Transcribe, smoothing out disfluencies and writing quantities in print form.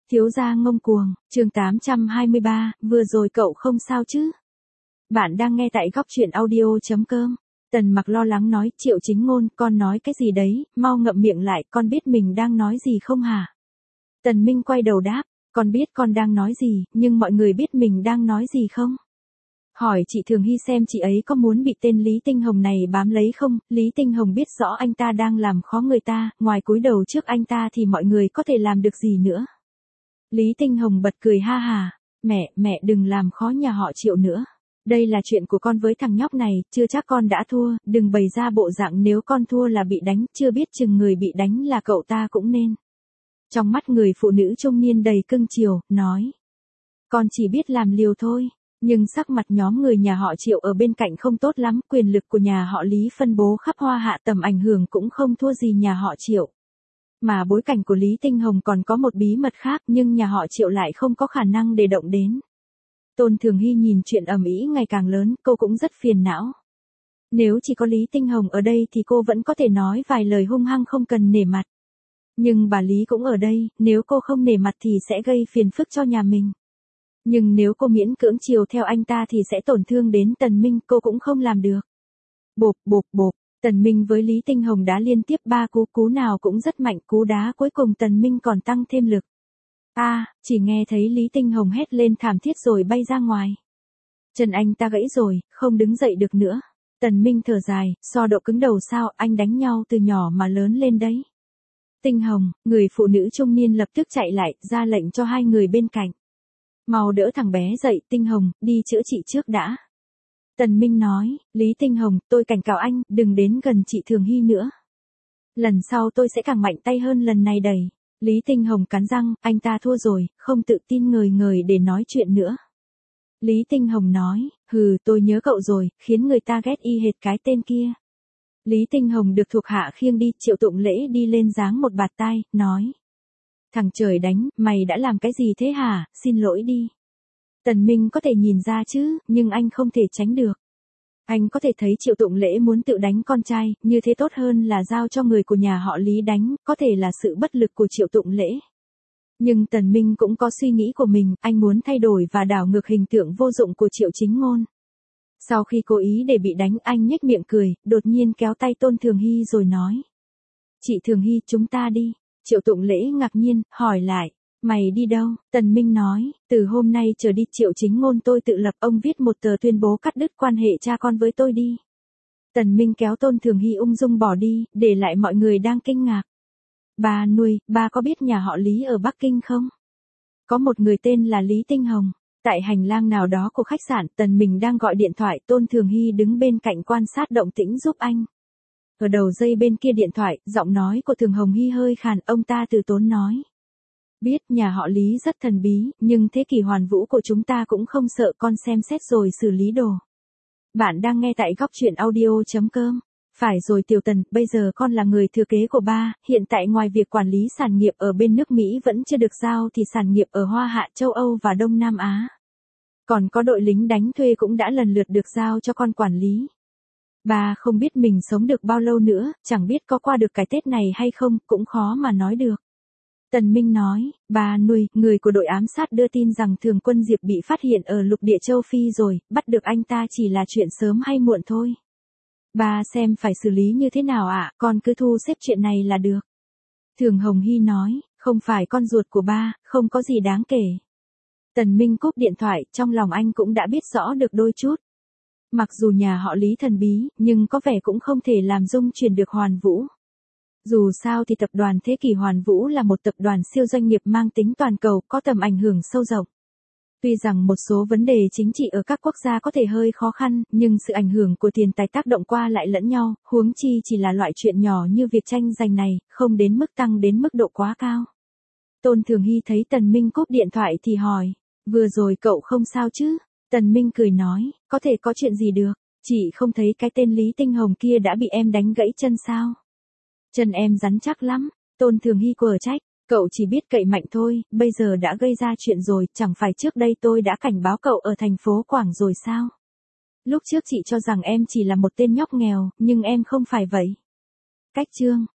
Thiếu gia ngông cuồng, chương 823, vừa rồi cậu không sao chứ? Bạn đang nghe tại góc truyện audio.com. Tần Mặc lo lắng nói, Triệu Chính Ngôn, con nói cái gì đấy, mau ngậm miệng lại, con biết mình đang nói gì không hả? Tần Minh quay đầu đáp, con biết con đang nói gì, nhưng mọi người biết mình đang nói gì không? Hỏi chị Thường Hy xem chị ấy có muốn bị tên Lý Tinh Hồng này bám lấy không? Lý Tinh Hồng biết rõ anh ta đang làm khó người ta, ngoài cúi đầu trước anh ta thì mọi người có thể làm được gì nữa? Lý Tinh Hồng bật cười ha hà, mẹ đừng làm khó nhà họ Triệu nữa. Đây là chuyện của con với thằng nhóc này, chưa chắc con đã thua, đừng bày ra bộ dạng nếu con thua là bị đánh, chưa biết chừng người bị đánh là cậu ta cũng nên. Trong mắt người phụ nữ trung niên đầy cưng chiều, nói. Con chỉ biết làm liều thôi, nhưng sắc mặt nhóm người nhà họ Triệu ở bên cạnh không tốt lắm, quyền lực của nhà họ Lý phân bố khắp Hoa Hạ, tầm ảnh hưởng cũng không thua gì nhà họ Triệu. Mà bối cảnh của Lý Tinh Hồng còn có một bí mật khác nhưng nhà họ Triệu lại không có khả năng để động đến. Tôn Thường Hy nhìn chuyện ầm ĩ ngày càng lớn, cô cũng rất phiền não. Nếu chỉ có Lý Tinh Hồng ở đây thì cô vẫn có thể nói vài lời hung hăng không cần nể mặt. Nhưng bà Lý cũng ở đây, nếu cô không nể mặt thì sẽ gây phiền phức cho nhà mình. Nhưng nếu cô miễn cưỡng chiều theo anh ta thì sẽ tổn thương đến Tần Minh, cô cũng không làm được. Bộp. Tần Minh với Lý Tinh Hồng đá liên tiếp 3 cú nào cũng rất mạnh, cú đá cuối cùng Tần Minh còn tăng thêm lực. Chỉ nghe thấy Lý Tinh Hồng hét lên thảm thiết rồi bay ra ngoài. Chân anh ta gãy rồi, không đứng dậy được nữa. Tần Minh thở dài, so độ cứng đầu sao, anh đánh nhau từ nhỏ mà lớn lên đấy. Tinh Hồng, người phụ nữ trung niên lập tức chạy lại, ra lệnh cho hai người bên cạnh. Mau đỡ thằng bé dậy, Tinh Hồng, đi chữa trị trước đã. Tần Minh nói, Lý Tinh Hồng, tôi cảnh cáo anh, đừng đến gần chị Thường Hy nữa. Lần sau tôi sẽ càng mạnh tay hơn lần này đầy. Lý Tinh Hồng cắn răng, anh ta thua rồi, không tự tin ngời để nói chuyện nữa. Lý Tinh Hồng nói, tôi nhớ cậu rồi, khiến người ta ghét y hệt cái tên kia. Lý Tinh Hồng được thuộc hạ khiêng đi, Triệu Tụng Lễ đi lên giáng một bạt tai, nói. Thằng trời đánh, mày đã làm cái gì thế hả, xin lỗi đi. Tần Minh có thể nhìn ra chứ, nhưng anh không thể tránh được. Anh có thể thấy Triệu Tụng Lễ muốn tự đánh con trai, như thế tốt hơn là giao cho người của nhà họ Lý đánh, có thể là sự bất lực của Triệu Tụng Lễ. Nhưng Tần Minh cũng có suy nghĩ của mình, anh muốn thay đổi và đảo ngược hình tượng vô dụng của Triệu Chính Ngôn. Sau khi cố ý để bị đánh, anh nhếch miệng cười, đột nhiên kéo tay Tôn Thường Hy rồi nói. Chị Thường Hy, chúng ta đi. Triệu Tụng Lễ ngạc nhiên, hỏi lại. Mày đi đâu? Tần Minh nói, từ hôm nay trở đi Triệu Chính Ngôn tôi tự lập, ông viết một tờ tuyên bố cắt đứt quan hệ cha con với tôi đi. Tần Minh kéo Tôn Thường Hy ung dung bỏ đi, để lại mọi người đang kinh ngạc. Bà nuôi, bà có biết nhà họ Lý ở Bắc Kinh không? Có một người tên là Lý Tinh Hồng. Tại hành lang nào đó của khách sạn, Tần Minh đang gọi điện thoại, Tôn Thường Hy đứng bên cạnh quan sát động tĩnh giúp anh. Ở đầu dây bên kia điện thoại, giọng nói của Thường Hồng Hy hơi khàn, ông ta từ tốn nói. Biết nhà họ Lý rất thần bí, nhưng thế kỷ hoàn vũ của chúng ta cũng không sợ, con xem xét rồi xử lý đồ. Bạn đang nghe tại góc truyện audio.com. Phải rồi Tiểu Tần, bây giờ con là người thừa kế của ba, hiện tại ngoài việc quản lý sản nghiệp ở bên nước Mỹ vẫn chưa được giao thì sản nghiệp ở Hoa Hạ, châu Âu và Đông Nam Á. Còn có đội lính đánh thuê cũng đã lần lượt được giao cho con quản lý. Ba không biết mình sống được bao lâu nữa, chẳng biết có qua được cái Tết này hay không, cũng khó mà nói được. Tần Minh nói, bà nuôi, người của đội ám sát đưa tin rằng Thường Quân Diệp bị phát hiện ở lục địa châu Phi rồi, bắt được anh ta chỉ là chuyện sớm hay muộn thôi. Bà xem phải xử lý như thế nào ạ, con cứ thu xếp chuyện này là được. Thường Hồng Hy nói, không phải con ruột của ba, không có gì đáng kể. Tần Minh cúp điện thoại, trong lòng anh cũng đã biết rõ được đôi chút. Mặc dù nhà họ Lý thần bí, nhưng có vẻ cũng không thể làm dung chuyển được Hoàn Vũ. Dù sao thì tập đoàn Thế kỷ Hoàn Vũ là một tập đoàn siêu doanh nghiệp mang tính toàn cầu, có tầm ảnh hưởng sâu rộng. Tuy rằng một số vấn đề chính trị ở các quốc gia có thể hơi khó khăn, nhưng sự ảnh hưởng của tiền tài tác động qua lại lẫn nhau, huống chi chỉ là loại chuyện nhỏ như việc tranh giành này, không đến mức tăng đến mức độ quá cao. Tôn Thường Hy thấy Tần Minh cúp điện thoại thì hỏi, vừa rồi cậu không sao chứ? Tần Minh cười nói, có thể có chuyện gì được, chị không thấy cái tên Lý Tinh Hồng kia đã bị em đánh gãy chân sao? Chân em rắn chắc lắm, Tôn Thường Hy quở trách, cậu chỉ biết cậy mạnh thôi, bây giờ đã gây ra chuyện rồi, chẳng phải trước đây tôi đã cảnh báo cậu ở thành phố Quảng rồi sao? Lúc trước chị cho rằng em chỉ là một tên nhóc nghèo, nhưng em không phải vậy. Cách chương.